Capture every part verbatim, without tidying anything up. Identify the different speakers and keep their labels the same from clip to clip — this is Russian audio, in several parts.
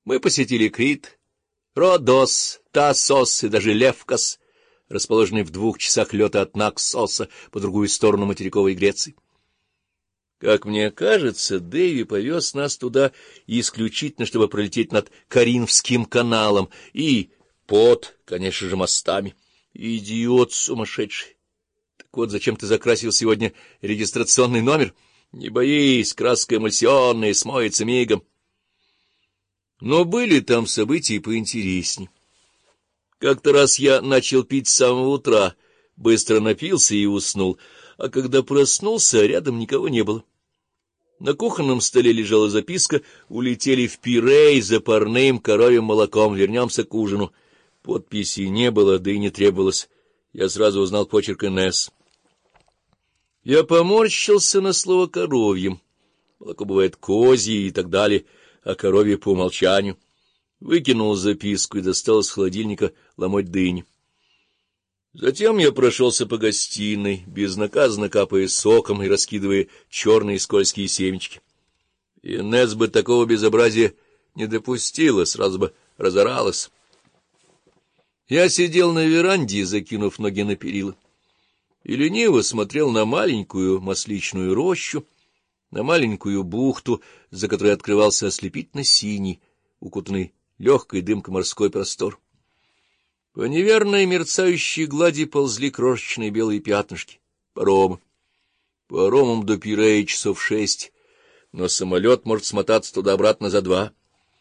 Speaker 1: Мы посетили Крит, Родос, Тассос и даже Левкос, расположенный в двух часах лета от Наксоса по другую сторону материковой Греции. Как мне кажется, Дэви повез нас туда исключительно, чтобы пролететь над Каринфским каналом и под, конечно же, мостами. Идиот сумасшедший! Так вот, зачем ты закрасил сегодня регистрационный номер? Не боись, краска эмульсионная, смоется мигом. Но были там события поинтересней. Как-то раз я начал пить с самого утра, быстро напился и уснул, а когда проснулся, рядом никого не было. На кухонном столе лежала записка: улетели в Пирей за парным коровьим молоком, вернемся к ужину. Подписи не было, да и не требовалось. Я сразу узнал почерк Инесс. Я поморщился на слово «коровьем». Молоко бывает козье и так далее, а коровье по умолчанию. Выкинул записку и достал из холодильника ломоть дыни. Затем я прошелся по гостиной, безнаказанно капая соком и раскидывая черные скользкие семечки. Инесс бы такого безобразия не допустила, сразу бы разоралась. Я сидел на веранде, закинув ноги на перила, и лениво смотрел на маленькую масличную рощу, на маленькую бухту, за которой открывался ослепительно синий, укутанный легкой дымкой морской простор. По неверной мерцающей глади ползли крошечные белые пятнышки. Паромы. Паромом до Пирея часов шесть, но самолет может смотаться туда-обратно за два.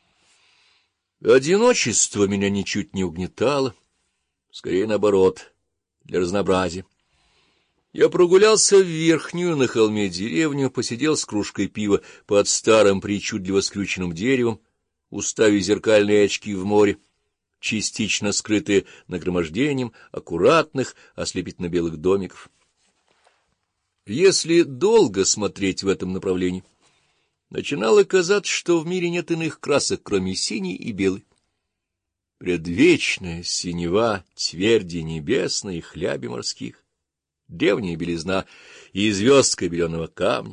Speaker 1: Одиночество меня ничуть не угнетало, скорее наоборот, для разнообразия. Я прогулялся в верхнюю на холме деревню, посидел с кружкой пива под старым причудливо скрюченным деревом, уставив зеркальные очки в море, частично скрытые нагромождением аккуратных ослепительно-белых домиков. Если долго смотреть в этом направлении, начинало казаться, что в мире нет иных красок, кроме синей и белой. Предвечная синева, тверди небесной и хляби морских, древняя белизна и звездка беленого камня.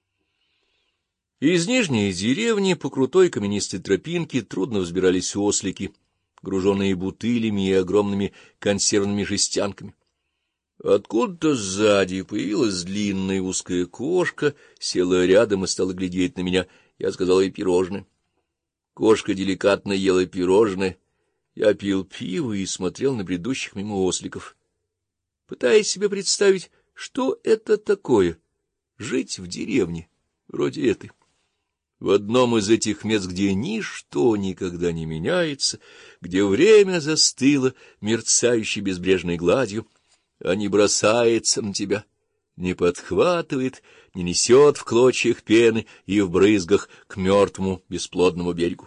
Speaker 1: Из нижней деревни по крутой каменистой тропинке трудно взбирались ослики, груженные бутылями и огромными консервными жестянками. Откуда-то сзади появилась длинная узкая кошка, села рядом и стала глядеть на меня. Я сказал ей пирожное. Кошка деликатно ела пирожное. Я пил пиво и смотрел на бредущих мимо осликов, пытаясь себе представить, что это такое — жить в деревне вроде этой. В одном из этих мест, где ничто никогда не меняется, где время застыло мерцающей безбрежной гладью, а не бросается на тебя, не подхватывает, не несет в клочьях пены и в брызгах к мертвому бесплодному берегу.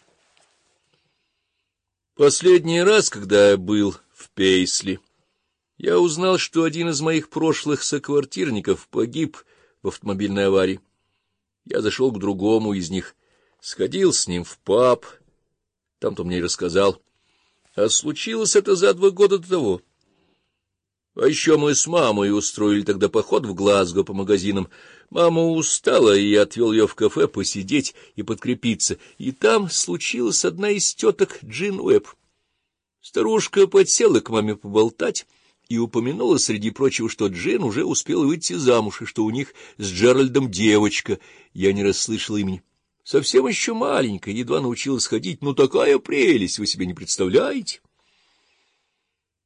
Speaker 1: Последний раз, когда я был в Пейсли, я узнал, что один из моих прошлых соквартирников погиб в автомобильной аварии. Я зашел к другому из них, сходил с ним в паб, там-то мне и рассказал. А случилось это за два года до того. А еще мы с мамой устроили тогда поход в Глазго по магазинам. Мама устала, и я отвел ее в кафе посидеть и подкрепиться. И там случилась одна из теток Джин Уэбб. Старушка подсела к маме поболтать и упомянула, среди прочего, что Джин уже успела выйти замуж, и что у них с Джеральдом девочка. Я не расслышал имени. Совсем еще маленькая, едва научилась ходить. Ну, такая прелесть, вы себе не представляете.